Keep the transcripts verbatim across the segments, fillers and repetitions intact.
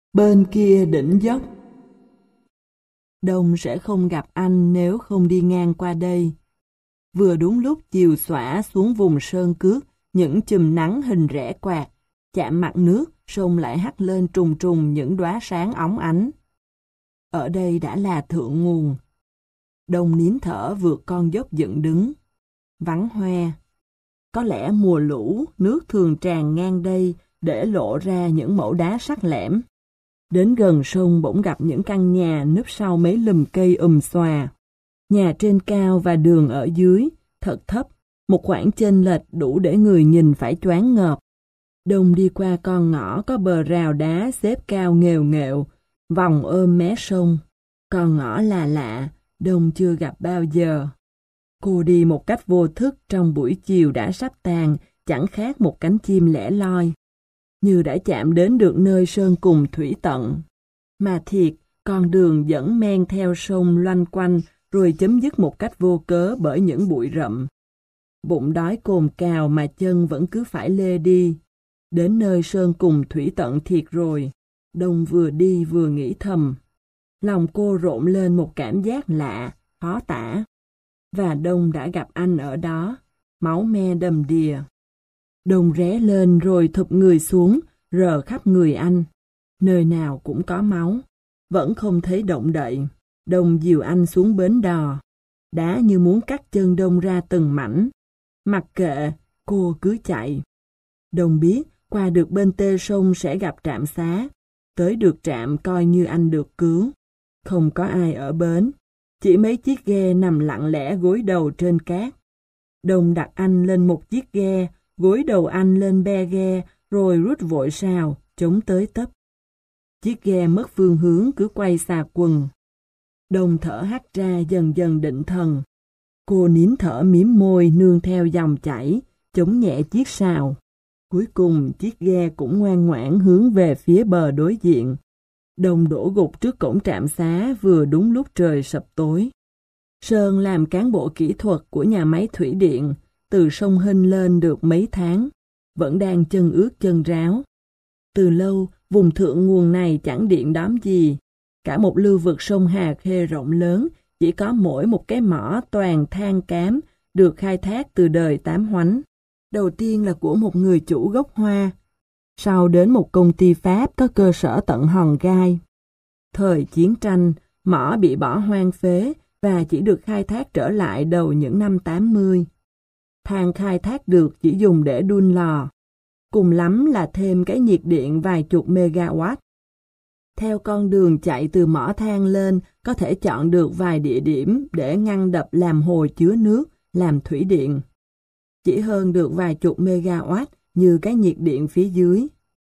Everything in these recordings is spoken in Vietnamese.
Bên kia đỉnh dốc. Đông sẽ không gặp anh nếu không đi ngang qua đây. Vừa đúng lúc chiều xõa xuống vùng sơn cước, những chùm nắng hình rẽ quạt, chạm mặt nước, sông lại hắt lên trùng trùng những đóa sáng óng ánh. Ở đây đã là thượng nguồn. Đông nín thở vượt con dốc dựng đứng. Vắng hoe. Có lẽ mùa lũ, nước thường tràn ngang đây để lộ ra những mẩu đá sắc lẻm. Đến gần sông bỗng gặp những căn nhà núp sau mấy lùm cây um xòa. Nhà trên cao và đường ở dưới, thật thấp, một khoảng chênh lệch đủ để người nhìn phải choáng ngợp. Đông đi qua con ngõ có bờ rào đá xếp cao nghèo nghẹo, vòng ôm mé sông. Con ngõ là lạ, Đông chưa gặp bao giờ. Cô đi một cách vô thức trong buổi chiều đã sắp tàn, chẳng khác một cánh chim lẻ loi. Như đã chạm đến được nơi sơn cùng thủy tận. Mà thiệt, con đường dẫn men theo sông loanh quanh rồi chấm dứt một cách vô cớ bởi những bụi rậm. Bụng đói cồn cào mà chân vẫn cứ phải lê đi. Đến nơi sơn cùng thủy tận thiệt rồi. Đông vừa đi vừa nghĩ thầm. Lòng cô rộn lên một cảm giác lạ, khó tả. Và Đông đã gặp anh ở đó, máu me đầm đìa. Đông ré lên rồi thụp người xuống, rờ khắp người anh. Nơi nào cũng có máu. Vẫn không thấy động đậy. Đông dìu anh xuống bến đò. Đá như muốn cắt chân Đông ra từng mảnh. Mặc kệ, cô cứ chạy. Đông biết, qua được bên tê sông sẽ gặp trạm xá. Tới được trạm coi như anh được cứu. Không có ai ở bến. Chỉ mấy chiếc ghe nằm lặng lẽ gối đầu trên cát. Đông đặt anh lên một chiếc ghe, gối đầu anh lên be ghe, rồi rút vội sào, chống tới tấp. Chiếc ghe mất phương hướng cứ quay xà quần. Đông thở hắt ra dần dần định thần. Cô nín thở mím môi nương theo dòng chảy, chống nhẹ chiếc sào. Cuối cùng chiếc ghe cũng ngoan ngoãn hướng về phía bờ đối diện. Đông đổ gục trước cổng trạm xá vừa đúng lúc trời sập tối. Sơn làm cán bộ kỹ thuật của nhà máy thủy điện, từ sông Hinh lên được mấy tháng, vẫn đang chân ướt chân ráo. Từ lâu, vùng thượng nguồn này chẳng điện đóm gì. Cả một lưu vực sông Hà Khê rộng lớn, chỉ có mỗi một cái mỏ toàn than cám được khai thác từ đời Tám Hoánh. Đầu tiên là của một người chủ gốc Hoa, sau đến một công ty Pháp có cơ sở tận Hòn Gai. Thời chiến tranh, mỏ bị bỏ hoang phế và chỉ được khai thác trở lại đầu những năm tám mươi. Than khai thác được chỉ dùng để đun lò, cùng lắm là thêm cái nhiệt điện vài chục megawatt. Theo con đường chạy từ mỏ than lên, có thể chọn được vài địa điểm để ngăn đập làm hồ chứa nước, làm thủy điện. Chỉ hơn được vài chục megawatt như cái nhiệt điện phía dưới.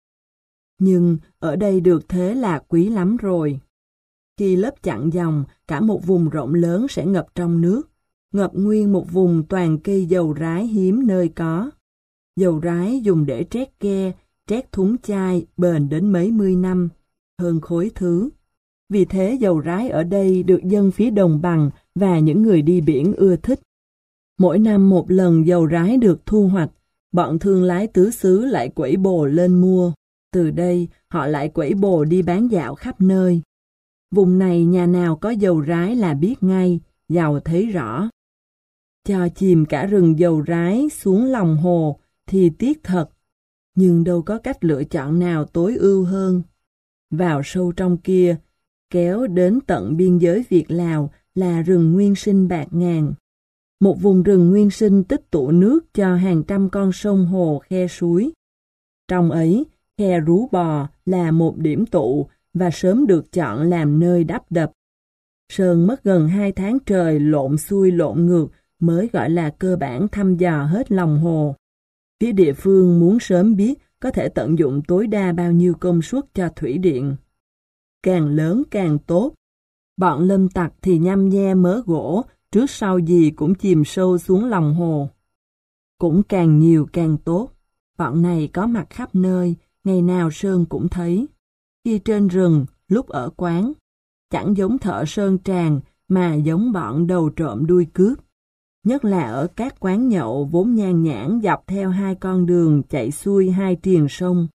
Nhưng ở đây được thế là quý lắm rồi. Khi lớp chặn dòng, cả một vùng rộng lớn sẽ ngập trong nước. Ngập nguyên một vùng toàn cây dầu rái hiếm nơi có. Dầu rái dùng để trét ghe, trét thúng chai bền đến mấy mươi năm, hơn khối thứ. Vì thế dầu rái ở đây được dân phía đồng bằng và những người đi biển ưa thích. Mỗi năm một lần dầu rái được thu hoạch, bọn thương lái tứ xứ lại quẩy bồ lên mua. Từ đây, họ lại quẩy bồ đi bán dạo khắp nơi. Vùng này nhà nào có dầu rái là biết ngay, giàu thấy rõ. Cho chìm cả rừng dầu rái xuống lòng hồ thì tiếc thật, nhưng đâu có cách lựa chọn nào tối ưu hơn. Vào sâu trong kia, kéo đến tận biên giới Việt-Lào là rừng nguyên sinh bạt ngàn. Một vùng rừng nguyên sinh tích tụ nước cho hàng trăm con sông hồ khe suối. Trong ấy, khe Rú Bò là một điểm tụ và sớm được chọn làm nơi đắp đập. Sơn mất gần hai tháng trời lộn xuôi lộn ngược mới gọi là cơ bản thăm dò hết lòng hồ. Phía địa phương muốn sớm biết có thể tận dụng tối đa bao nhiêu công suất cho thủy điện. Càng lớn càng tốt. Bọn lâm tặc thì nhăm nhe mớ gỗ, trước sau gì cũng chìm sâu xuống lòng hồ. Cũng càng nhiều càng tốt. Bọn này có mặt khắp nơi, ngày nào Sơn cũng thấy. Khi trên rừng, lúc ở quán. Chẳng giống thợ sơn tràng mà giống bọn đầu trộm đuôi cướp. Nhất là ở các quán nhậu vốn nhan nhãn dọc theo hai con đường chạy xuôi hai triền sông.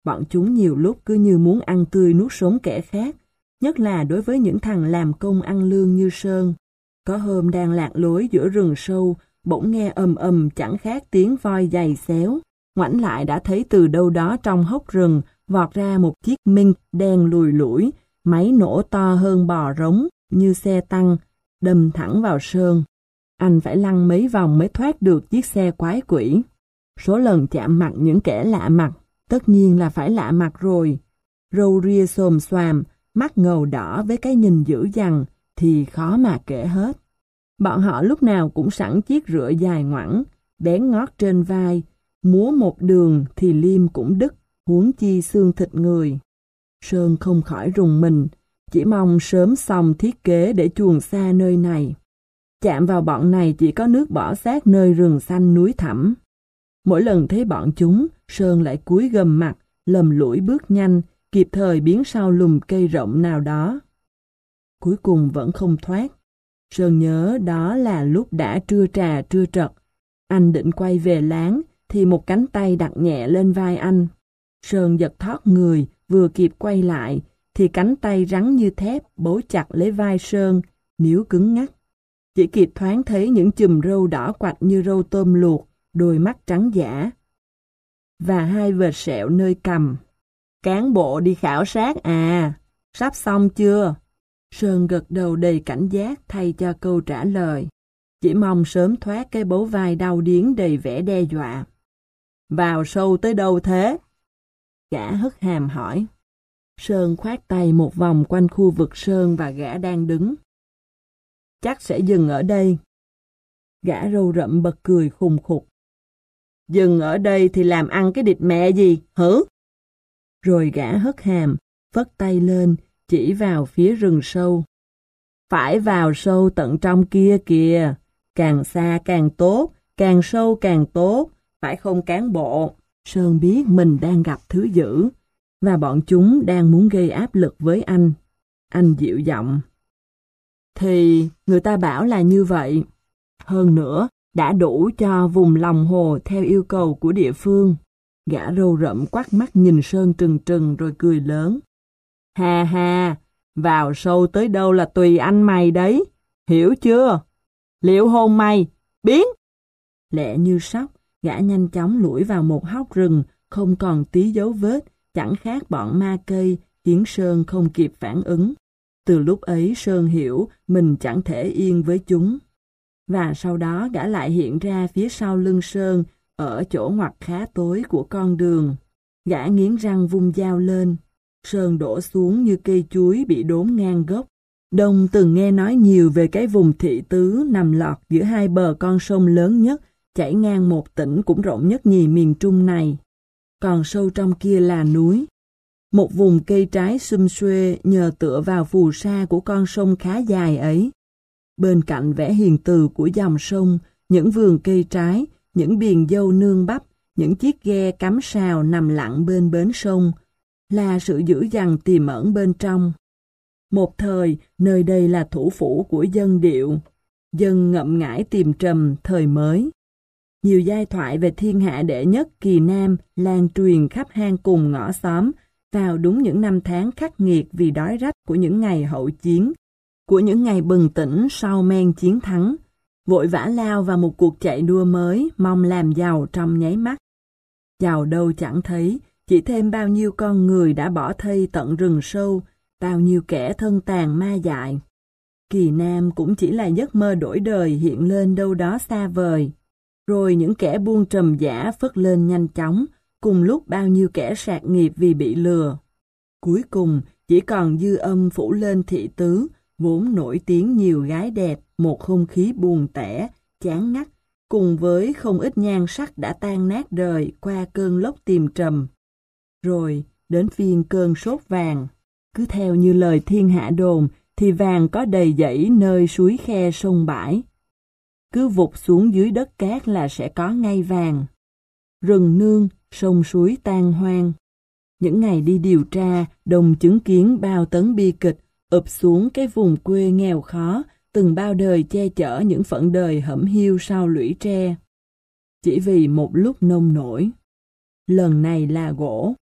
Bọn chúng nhiều lúc cứ như muốn ăn tươi nuốt sống kẻ khác, nhất là đối với những thằng làm công ăn lương như Sơn. Có hôm đang lạc lối giữa rừng sâu, bỗng nghe ầm ầm chẳng khác tiếng voi giày xéo. Ngoảnh lại đã thấy từ đâu đó trong hốc rừng vọt ra một chiếc Mink đen lùi lủi, máy nổ to hơn bò rống như xe tăng, đâm thẳng vào Sơn. Anh phải lăn mấy vòng mới thoát được chiếc xe quái quỷ. Số lần chạm mặt những kẻ lạ mặt, tất nhiên là phải lạ mặt rồi. Râu ria xồm xoàm, mắt ngầu đỏ với cái nhìn dữ dằn thì khó mà kể hết. Bọn họ lúc nào cũng sẵn chiếc rựa dài ngoẵng, bén ngót trên vai, múa một đường thì liêm cũng đứt, huống chi xương thịt người. Sơn không khỏi rùng mình, chỉ mong sớm xong thiết kế để chuồn xa nơi này. Chạm vào bọn này chỉ có nước bỏ xác nơi rừng xanh núi thẳm. Mỗi lần thấy bọn chúng, Sơn lại cúi gầm mặt, lầm lũi bước nhanh, kịp thời biến sau lùm cây rộng nào đó. Cuối cùng vẫn không thoát. Sơn nhớ đó là lúc đã trưa trà trưa trật. Anh định quay về láng, thì một cánh tay đặt nhẹ lên vai anh. Sơn giật thót người, vừa kịp quay lại, thì cánh tay rắn như thép bấu chặt lấy vai Sơn, níu cứng ngắc. Chỉ kịp thoáng thấy những chùm râu đỏ quạch như râu tôm luộc, đôi mắt trắng dã, và hai vệt sẹo nơi cằm. Cán bộ đi khảo sát à, sắp xong chưa? Sơn gật đầu đầy cảnh giác thay cho câu trả lời. Chỉ mong sớm thoát cái bấu vai đau điếng đầy vẻ đe dọa. Vào sâu tới đâu thế? Gã hất hàm hỏi. Sơn khoát tay một vòng quanh khu vực Sơn và gã đang đứng. Chắc sẽ dừng ở đây. Gã râu rậm bật cười khùng khục. Dừng ở đây thì làm ăn cái địt mẹ gì, hử? Rồi gã hất hàm, phất tay lên, chỉ vào phía rừng sâu. Phải vào sâu tận trong kia kìa, càng xa càng tốt, càng sâu càng tốt, phải không cán bộ? Sơn biết mình đang gặp thứ dữ, và bọn chúng đang muốn gây áp lực với anh. Anh dịu giọng. Thì người ta bảo là như vậy. Hơn nữa, đã đủ cho vùng lòng hồ theo yêu cầu của địa phương. Gã râu rậm quắt mắt nhìn Sơn trừng trừng rồi cười lớn. Ha ha, vào sâu tới đâu là tùy anh mày đấy, hiểu chưa? Liệu hồn mày, biến! Lẹ như sóc, gã nhanh chóng lủi vào một hốc rừng, không còn tí dấu vết, chẳng khác bọn ma cây, khiến Sơn không kịp phản ứng. Từ lúc ấy Sơn hiểu mình chẳng thể yên với chúng. Và sau đó gã lại hiện ra phía sau lưng Sơn, ở chỗ ngoặt khá tối của con đường. Gã nghiến răng vung dao lên. Sơn đổ xuống như cây chuối bị đốn ngang gốc. Đông từng nghe nói nhiều về cái vùng thị tứ nằm lọt giữa hai bờ con sông lớn nhất, chảy ngang một tỉnh cũng rộng nhất nhì miền Trung này. Còn sâu trong kia là núi. Một vùng cây trái sum xuê nhờ tựa vào phù sa của con sông khá dài ấy. Bên cạnh vẻ hiền từ của dòng sông, những vườn cây trái, những biền dâu nương bắp, những chiếc ghe cắm sào nằm lặng bên bến sông, là sự dữ dằn tiềm ẩn bên trong. Một thời, nơi đây là thủ phủ của dân Điệu, dân ngậm ngãi tìm trầm thời mới. Nhiều giai thoại về thiên hạ đệ nhất Kỳ Nam lan truyền khắp hang cùng ngõ xóm vào đúng những năm tháng khắc nghiệt vì đói rách của những ngày hậu chiến, của những ngày bừng tỉnh sau men chiến thắng, vội vã lao vào một cuộc chạy đua mới, mong làm giàu trong nháy mắt. Giàu đâu chẳng thấy, chỉ thêm bao nhiêu con người đã bỏ thây tận rừng sâu, bao nhiêu kẻ thân tàn ma dại. Kỳ Nam cũng chỉ là giấc mơ đổi đời hiện lên đâu đó xa vời. Rồi những kẻ buôn trầm giả phất lên nhanh chóng, cùng lúc bao nhiêu kẻ sạt nghiệp vì bị lừa. Cuối cùng, chỉ còn dư âm phủ lên thị tứ, vốn nổi tiếng nhiều gái đẹp, một không khí buồn tẻ, chán ngắt, cùng với không ít nhan sắc đã tan nát đời qua cơn lốc tìm trầm. Rồi, đến phiên cơn sốt vàng. Cứ theo như lời thiên hạ đồn, thì vàng có đầy dãy nơi suối khe sông bãi. Cứ vụt xuống dưới đất cát là sẽ có ngay vàng. Rừng nương, sông suối tan hoang. Những ngày đi điều tra, Đồng chứng kiến bao tấn bi kịch ụp xuống cái vùng quê nghèo khó, từng bao đời che chở những phận đời hẩm hiu sau lũy tre. Chỉ vì một lúc nông nổi. Lần này là gỗ.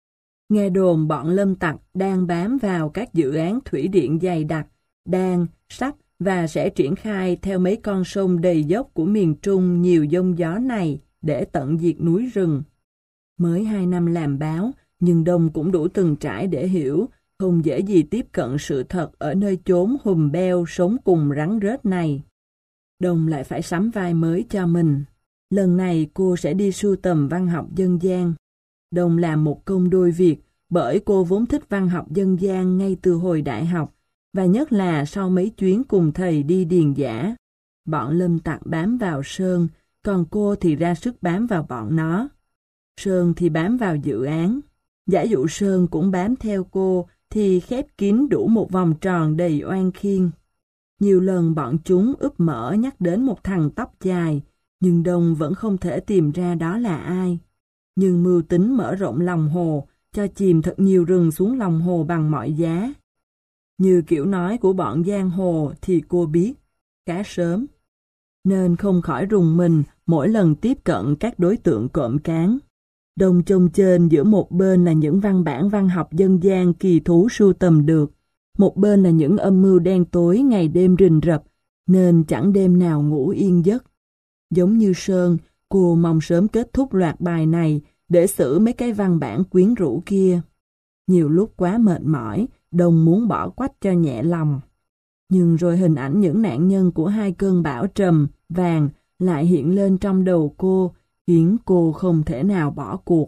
Nghe đồn bọn lâm tặc đang bám vào các dự án thủy điện dày đặc, đang, sắp và sẽ triển khai theo mấy con sông đầy dốc của miền Trung nhiều giông gió này để tận diệt núi rừng. Mới hai năm làm báo, nhưng Đông cũng đủ từng trải để hiểu không dễ gì tiếp cận sự thật ở nơi chốn hùm beo sống cùng rắn rết này. Đông lại phải sắm vai mới cho mình. Lần này cô sẽ đi sưu tầm văn học dân gian. Đông làm một công đôi việc bởi cô vốn thích văn học dân gian ngay từ hồi đại học, và nhất là sau mấy chuyến cùng thầy đi điền dã. Bọn lâm tặc bám vào Sơn, còn cô thì ra sức bám vào bọn nó. Sơn thì bám vào dự án. Giả dụ Sơn cũng bám theo cô thì khép kín đủ một vòng tròn đầy oan khiên. Nhiều lần bọn chúng úp mở nhắc đến một thằng tóc dài, nhưng Đông vẫn không thể tìm ra đó là ai. Nhưng mưu tính mở rộng lòng hồ, cho chìm thật nhiều rừng xuống lòng hồ bằng mọi giá. Như kiểu nói của bọn giang hồ thì cô biết, khá sớm. Nên không khỏi rùng mình mỗi lần tiếp cận các đối tượng cộm cán. Đông chông chênh giữa một bên là những văn bản văn học dân gian kỳ thú sưu tầm được, một bên là những âm mưu đen tối ngày đêm rình rập, nên chẳng đêm nào ngủ yên giấc. Giống như Sơn, cô mong sớm kết thúc loạt bài này để xử mấy cái văn bản quyến rũ kia. Nhiều lúc quá mệt mỏi, Đông muốn bỏ quách cho nhẹ lòng. Nhưng rồi hình ảnh những nạn nhân của hai cơn bão trầm, vàng lại hiện lên trong đầu cô, khiến cô không thể nào bỏ cuộc.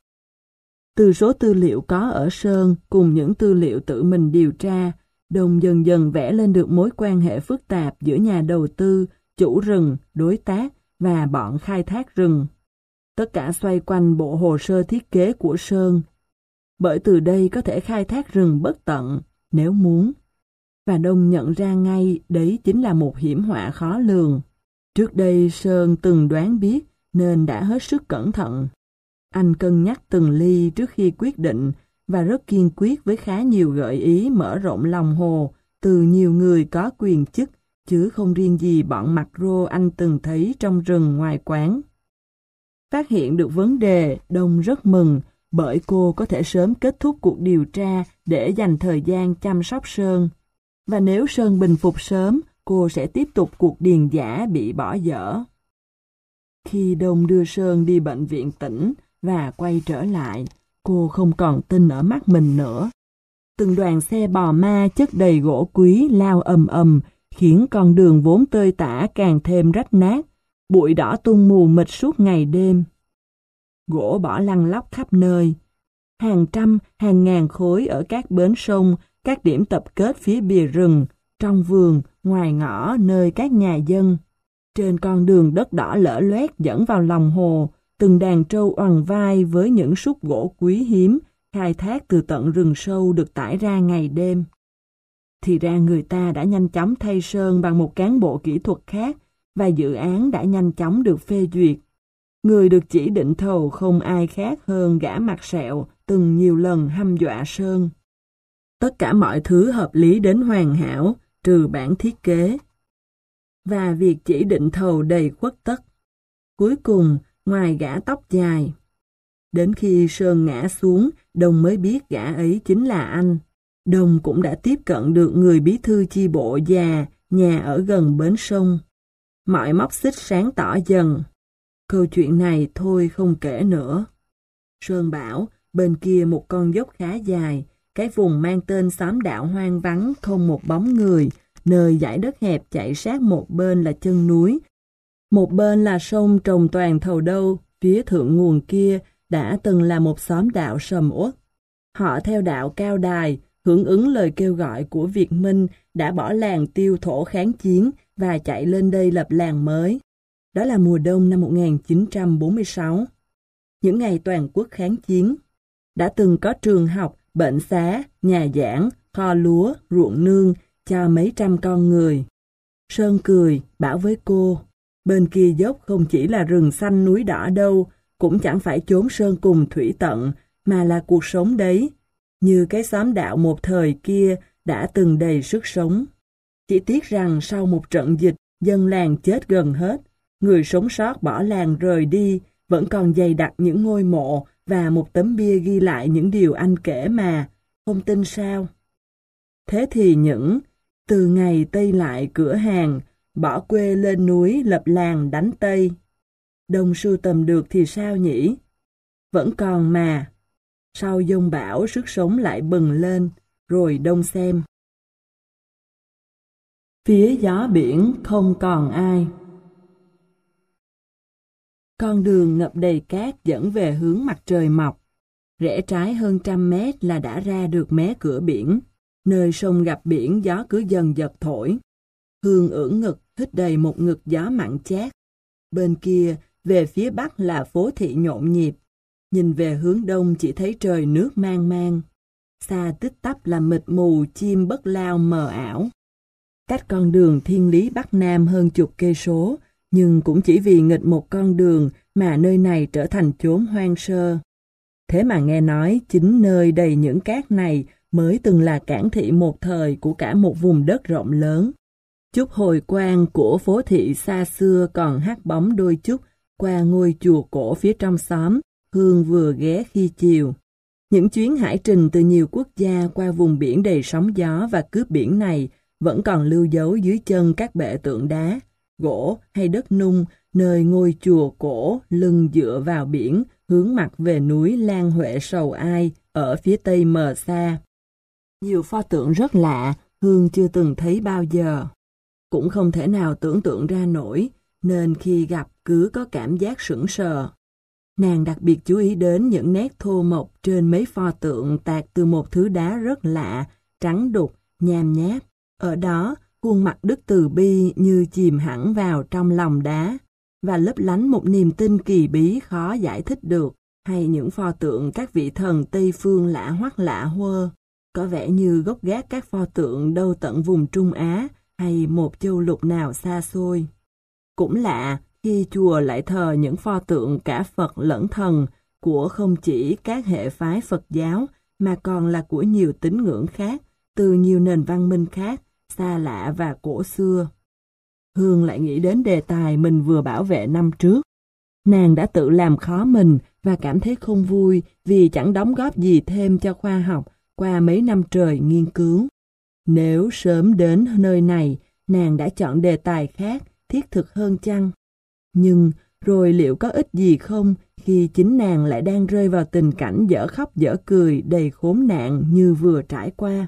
Từ số tư liệu có ở Sơn cùng những tư liệu tự mình điều tra, Đông dần dần vẽ lên được mối quan hệ phức tạp giữa nhà đầu tư, chủ rừng, đối tác và bọn khai thác rừng. Tất cả xoay quanh bộ hồ sơ thiết kế của Sơn. Bởi từ đây có thể khai thác rừng bất tận, nếu muốn. Và Đông nhận ra ngay đấy chính là một hiểm họa khó lường. Trước đây Sơn từng đoán biết nên đã hết sức cẩn thận. Anh cân nhắc từng ly trước khi quyết định và rất kiên quyết với khá nhiều gợi ý mở rộng lòng hồ từ nhiều người có quyền chức, chứ không riêng gì bọn mặc rô anh từng thấy trong rừng ngoài quán. Phát hiện được vấn đề, Đông rất mừng bởi cô có thể sớm kết thúc cuộc điều tra để dành thời gian chăm sóc Sơn. Và nếu Sơn bình phục sớm, cô sẽ tiếp tục cuộc điền dã bị bỏ dở. Khi Đông đưa Sơn đi bệnh viện tỉnh và quay trở lại, cô không còn tin ở mắt mình nữa. Từng đoàn xe bò ma chất đầy gỗ quý lao ầm ầm, khiến con đường vốn tơi tả càng thêm rách nát, bụi đỏ tung mù mịt suốt ngày đêm. Gỗ bỏ lăn lóc khắp nơi. Hàng trăm, hàng ngàn khối ở các bến sông, các điểm tập kết phía bìa rừng, trong vườn, ngoài ngõ nơi các nhà dân. Trên con đường đất đỏ lở loét dẫn vào lòng hồ, từng đàn trâu oằn vai với những xúc gỗ quý hiếm, khai thác từ tận rừng sâu được tải ra ngày đêm. Thì ra người ta đã nhanh chóng thay Sơn bằng một cán bộ kỹ thuật khác, và dự án đã nhanh chóng được phê duyệt. Người được chỉ định thầu không ai khác hơn gã mặt sẹo từng nhiều lần hăm dọa Sơn. Tất cả mọi thứ hợp lý đến hoàn hảo, trừ bản thiết kế. Và việc chỉ định thầu đầy khuất tất. Cuối cùng, ngoài gã tóc dài. Đến khi Sơn ngã xuống, Đông mới biết gã ấy chính là anh. Đông cũng đã tiếp cận được người bí thư chi bộ già, nhà ở gần bến sông. Mọi móc xích sáng tỏ dần. Câu chuyện này thôi không kể nữa. Sơn bảo, bên kia một con dốc khá dài, cái vùng mang tên xóm đạo hoang vắng không một bóng người, nơi dải đất hẹp chạy sát một bên là chân núi. Một bên là sông trồng toàn thầu đâu, phía thượng nguồn kia đã từng là một xóm đạo sầm uất. Họ theo đạo cao đài, hưởng ứng lời kêu gọi của Việt Minh đã bỏ làng tiêu thổ kháng chiến và chạy lên đây lập làng mới. Đó là mùa đông năm một nghìn chín trăm bốn mươi sáu. Những ngày toàn quốc kháng chiến, đã từng có trường học, bệnh xá, nhà giảng, kho lúa, ruộng nương cho mấy trăm con người. Sơn cười, bảo với cô, bên kia dốc không chỉ là rừng xanh núi đỏ đâu, cũng chẳng phải chốn sơn cùng thủy tận, mà là cuộc sống đấy. Như cái xóm đạo một thời kia đã từng đầy sức sống. Chỉ tiếc rằng sau một trận dịch, dân làng chết gần hết, người sống sót bỏ làng rời đi, vẫn còn dày đặc những ngôi mộ và một tấm bia ghi lại những điều anh kể mà, không tin sao? Thế thì những từ ngày Tây lại cửa hàng, bỏ quê lên núi lập làng đánh Tây. Đông sưu tầm được thì sao nhỉ? Vẫn còn mà. Sau dông bão sức sống lại bừng lên, rồi Đông xem. Phía gió biển không còn ai. Con đường ngập đầy cát dẫn về hướng mặt trời mọc. Rẽ trái hơn trăm mét là đã ra được mé cửa biển. Nơi sông gặp biển gió cứ dần dật thổi. Hương ưỡn ngực hít đầy một ngực gió mặn chát. Bên kia, về phía bắc là phố thị nhộn nhịp. Nhìn về hướng đông chỉ thấy trời nước mang mang. Xa tích tắp là mịt mù chim bất lao mờ ảo. Cách con đường thiên lý bắc nam hơn chục cây số, nhưng cũng chỉ vì nghịch một con đường mà nơi này trở thành chốn hoang sơ. Thế mà nghe nói chính nơi đầy những cát này mới từng là cảng thị một thời của cả một vùng đất rộng lớn. Chút hồi quang của phố thị xa xưa còn hắt bóng đôi chút qua ngôi chùa cổ phía trong xóm, Hương vừa ghé khi chiều. Những chuyến hải trình từ nhiều quốc gia qua vùng biển đầy sóng gió và cướp biển này vẫn còn lưu dấu dưới chân các bệ tượng đá, gỗ hay đất nung, nơi ngôi chùa cổ lưng dựa vào biển, hướng mặt về núi Lan Huệ Sầu Ai ở phía tây mờ xa. Nhiều pho tượng rất lạ, Hương chưa từng thấy bao giờ. Cũng không thể nào tưởng tượng ra nổi, nên khi gặp cứ có cảm giác sững sờ. Nàng đặc biệt chú ý đến những nét thô mộc trên mấy pho tượng tạc từ một thứ đá rất lạ, trắng đục, nham nháp. Ở đó, khuôn mặt Đức Từ Bi như chìm hẳn vào trong lòng đá, và lấp lánh một niềm tin kỳ bí khó giải thích được, hay những pho tượng các vị thần Tây Phương lạ hoắc lạ huơ, có vẻ như gốc gác các pho tượng đâu tận vùng Trung Á hay một châu lục nào xa xôi. Cũng lạ khi chùa lại thờ những pho tượng cả Phật lẫn thần của không chỉ các hệ phái Phật giáo mà còn là của nhiều tín ngưỡng khác, từ nhiều nền văn minh khác, xa lạ và cổ xưa. Hương lại nghĩ đến đề tài mình vừa bảo vệ năm trước. Nàng đã tự làm khó mình và cảm thấy không vui vì chẳng đóng góp gì thêm cho khoa học qua mấy năm trời nghiên cứu. Nếu sớm đến nơi này, nàng đã chọn đề tài khác, thiết thực hơn chăng? Nhưng rồi liệu có ích gì không khi chính nàng lại đang rơi vào tình cảnh dở khóc dở cười đầy khốn nạn như vừa trải qua?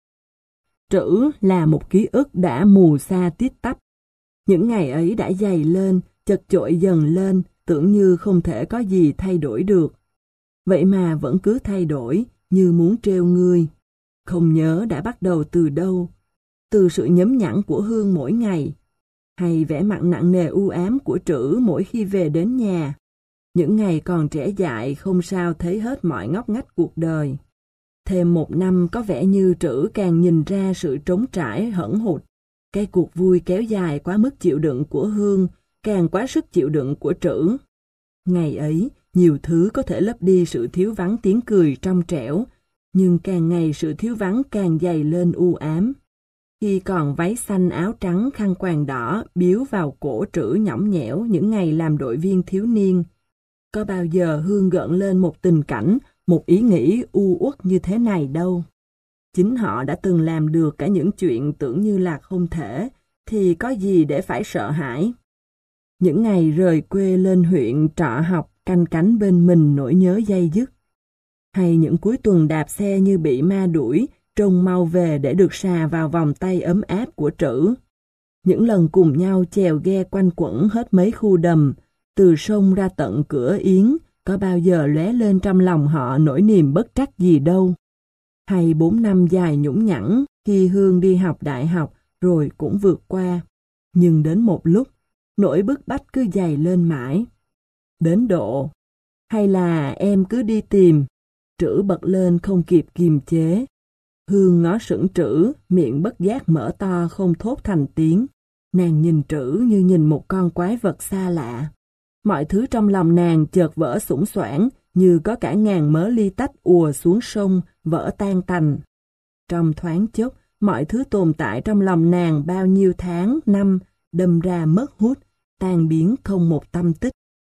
Trữ là một ký ức đã mù sa tít tắp. Những ngày ấy đã dày lên, chật chội dần lên, tưởng như không thể có gì thay đổi được. Vậy mà vẫn cứ thay đổi, như muốn trêu ngươi. Không nhớ đã bắt đầu từ đâu. Từ sự nhấm nhẵn của Hương mỗi ngày, hay vẻ mặt nặng nề u ám của Trữ mỗi khi về đến nhà. Những ngày còn trẻ dại không sao thấy hết mọi ngóc ngách cuộc đời. Thêm một năm có vẻ như Trữ càng nhìn ra sự trống trải hẫng hụt. Cái cuộc vui kéo dài quá mức chịu đựng của Hương, càng quá sức chịu đựng của Trữ. Ngày ấy, nhiều thứ có thể lấp đi sự thiếu vắng tiếng cười trong trẻo, nhưng càng ngày sự thiếu vắng càng dày lên u ám. Khi còn váy xanh áo trắng khăn quàng đỏ biếu vào cổ Trữ nhõng nhẽo những ngày làm đội viên thiếu niên, có bao giờ Hương gợn lên một tình cảnh, một ý nghĩ u uất như thế này đâu. Chính họ đã từng làm được cả những chuyện tưởng như là không thể, thì có gì để phải sợ hãi. Những ngày rời quê lên huyện trọ học canh cánh bên mình nỗi nhớ day dứt. Hay những cuối tuần đạp xe như bị ma đuổi, trông mau về để được sà vào vòng tay ấm áp của Trữ. Những lần cùng nhau chèo ghe quanh quẩn hết mấy khu đầm, từ sông ra tận cửa Yến, có bao giờ lóe lên trong lòng họ nỗi niềm bất trắc gì đâu. Hay bốn năm dài nhũng nhẵn khi Hương đi học đại học rồi cũng vượt qua. Nhưng đến một lúc, nỗi bức bách cứ dày lên mãi. Đến độ, hay là em cứ đi tìm, Trữ bật lên không kịp kiềm chế. Hương ngó sững Trữ, miệng bất giác mở to không thốt thành tiếng. Nàng nhìn Trữ như nhìn một con quái vật xa lạ. Mọi thứ trong lòng nàng chợt vỡ xũng xoảng, như có cả ngàn mớ ly tách ùa xuống sông, vỡ tan tành. Trong thoáng chốc, mọi thứ tồn tại trong lòng nàng bao nhiêu tháng, năm, đâm ra mất hút, tan biến không một tâm tích.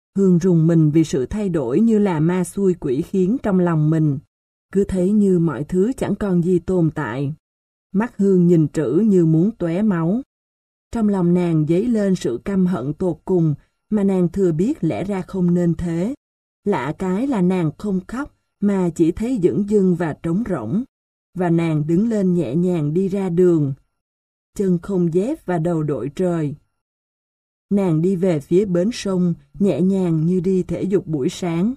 Hương rùng mình vì sự thay đổi như là ma xui quỷ khiến trong lòng mình. Cứ thấy như mọi thứ chẳng còn gì tồn tại. Mắt Hương nhìn Trữ như muốn tóe máu. Trong lòng nàng dấy lên sự căm hận tột cùng mà nàng thừa biết lẽ ra không nên thế. Lạ cái là nàng không khóc mà chỉ thấy dửng dưng và trống rỗng. Và nàng đứng lên nhẹ nhàng đi ra đường. Chân không dép và đầu đội trời. Nàng đi về phía bến sông, nhẹ nhàng như đi thể dục buổi sáng.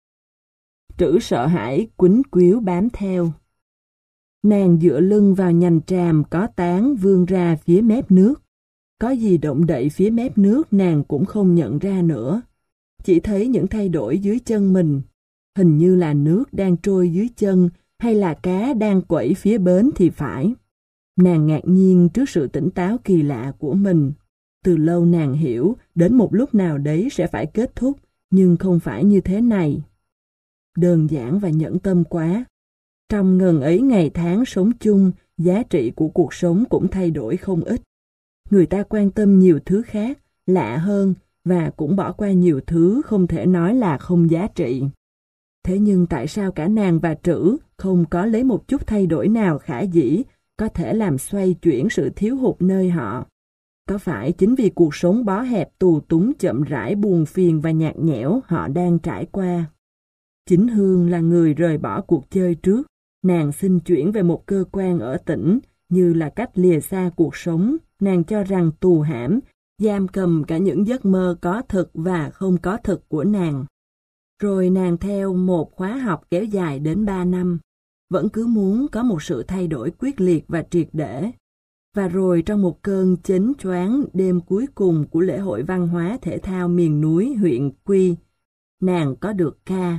Trữ sợ hãi, quýnh quýu bám theo. Nàng dựa lưng vào nhành tràm có tán vươn ra phía mép nước. Có gì động đậy phía mép nước nàng cũng không nhận ra nữa. Chỉ thấy những thay đổi dưới chân mình. Hình như là nước đang trôi dưới chân hay là cá đang quẩy phía bến thì phải. Nàng ngạc nhiên trước sự tỉnh táo kỳ lạ của mình. Từ lâu nàng hiểu đến một lúc nào đấy sẽ phải kết thúc, nhưng không phải như thế này. Đơn giản và nhẫn tâm quá. Trong ngần ấy ngày tháng sống chung, giá trị của cuộc sống cũng thay đổi không ít. Người ta quan tâm nhiều thứ khác, lạ hơn, và cũng bỏ qua nhiều thứ không thể nói là không giá trị. Thế nhưng tại sao cả nàng và Trữ không có lấy một chút thay đổi nào khả dĩ, có thể làm xoay chuyển sự thiếu hụt nơi họ? Có phải chính vì cuộc sống bó hẹp tù túng chậm rãi buồn phiền và nhạt nhẽo họ đang trải qua? Chính Hương là người rời bỏ cuộc chơi trước. Nàng xin chuyển về một cơ quan ở tỉnh, như là cách lìa xa cuộc sống. Nàng cho rằng tù hãm, giam cầm cả những giấc mơ có thực và không có thực của nàng. Rồi nàng theo một khóa học kéo dài đến ba năm, vẫn cứ muốn có một sự thay đổi quyết liệt và triệt để. Và rồi trong một cơn chến choáng đêm cuối cùng của lễ hội văn hóa thể thao miền núi huyện Quy, nàng có được ca.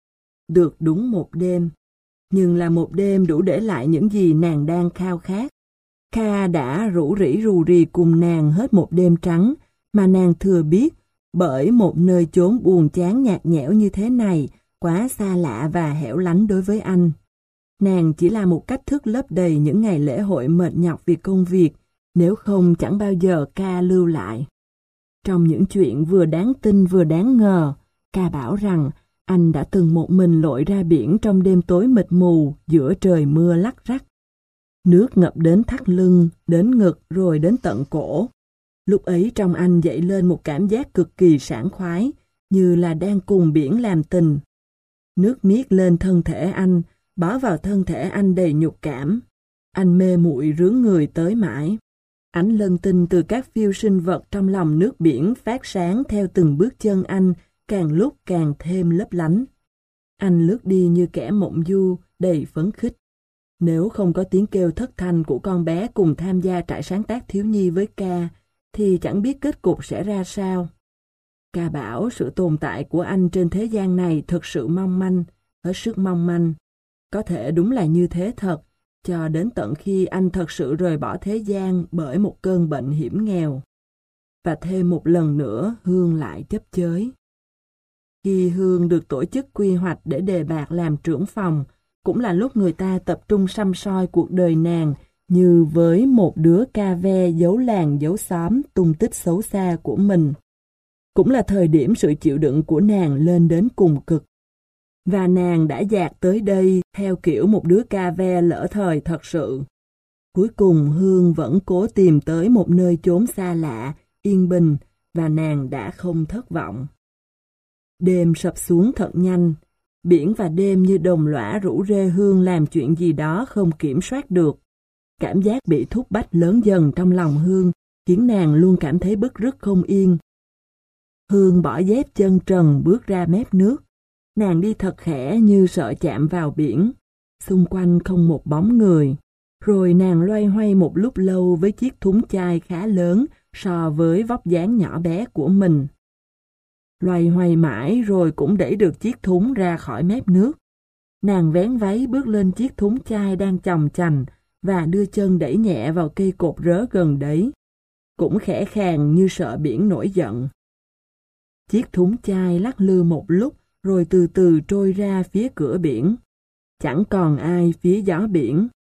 Được đúng một đêm, nhưng là một đêm đủ để lại những gì nàng đang khao khát. Kha đã rủ rỉ rù rì cùng nàng hết một đêm trắng, mà nàng thừa biết, bởi một nơi chốn buồn chán nhạt nhẽo như thế này, quá xa lạ và hẻo lánh đối với anh. Nàng chỉ là một cách thức lấp đầy những ngày lễ hội mệt nhọc vì công việc, nếu không chẳng bao giờ Ca lưu lại. Trong những chuyện vừa đáng tin vừa đáng ngờ, Ca bảo rằng anh đã từng một mình lội ra biển trong đêm tối mịt mù giữa trời mưa lắc rắc. Nước ngập đến thắt lưng, đến ngực rồi đến tận cổ. Lúc ấy trong anh dậy lên một cảm giác cực kỳ sảng khoái, như là đang cùng biển làm tình. Nước miết lên thân thể anh, bó vào thân thể anh đầy nhục cảm. Anh mê muội rướng người tới mãi. Ánh lân tinh từ các phiêu sinh vật trong lòng nước biển phát sáng theo từng bước chân anh, càng lúc càng thêm lấp lánh. Anh lướt đi như kẻ mộng du, đầy phấn khích. Nếu không có tiếng kêu thất thanh của con bé cùng tham gia trại sáng tác thiếu nhi với Ca, thì chẳng biết kết cục sẽ ra sao. Ca bảo sự tồn tại của anh trên thế gian này thực sự mong manh, hết sức mong manh. Có thể đúng là như thế thật, cho đến tận khi anh thật sự rời bỏ thế gian bởi một cơn bệnh hiểm nghèo. Và thêm một lần nữa Hương lại chấp chới. Khi Hương được tổ chức quy hoạch để đề bạt làm trưởng phòng, cũng là lúc người ta tập trung săm soi cuộc đời nàng như với một đứa ca ve giấu làng giấu xóm tung tích xấu xa của mình. Cũng là thời điểm sự chịu đựng của nàng lên đến cùng cực. Và nàng đã dạt tới đây theo kiểu một đứa ca ve lỡ thời thật sự. Cuối cùng Hương vẫn cố tìm tới một nơi chốn xa lạ, yên bình, và nàng đã không thất vọng. Đêm sập xuống thật nhanh. Biển và đêm như đồng lõa rủ rê Hương làm chuyện gì đó không kiểm soát được. Cảm giác bị thúc bách lớn dần trong lòng Hương, khiến nàng luôn cảm thấy bứt rứt không yên. Hương bỏ dép chân trần bước ra mép nước. Nàng đi thật khẽ như sợ chạm vào biển. Xung quanh không một bóng người. Rồi nàng loay hoay một lúc lâu với chiếc thúng chai khá lớn so với vóc dáng nhỏ bé của mình. Loay hoay mãi rồi cũng đẩy được chiếc thúng ra khỏi mép nước. Nàng vén váy bước lên chiếc thúng chai đang chòng chành và đưa chân đẩy nhẹ vào cây cột rớ gần đấy. Cũng khẽ khàng như sợ biển nổi giận. Chiếc thúng chai lắc lư một lúc rồi từ từ trôi ra phía cửa biển. Chẳng còn ai phía gió biển.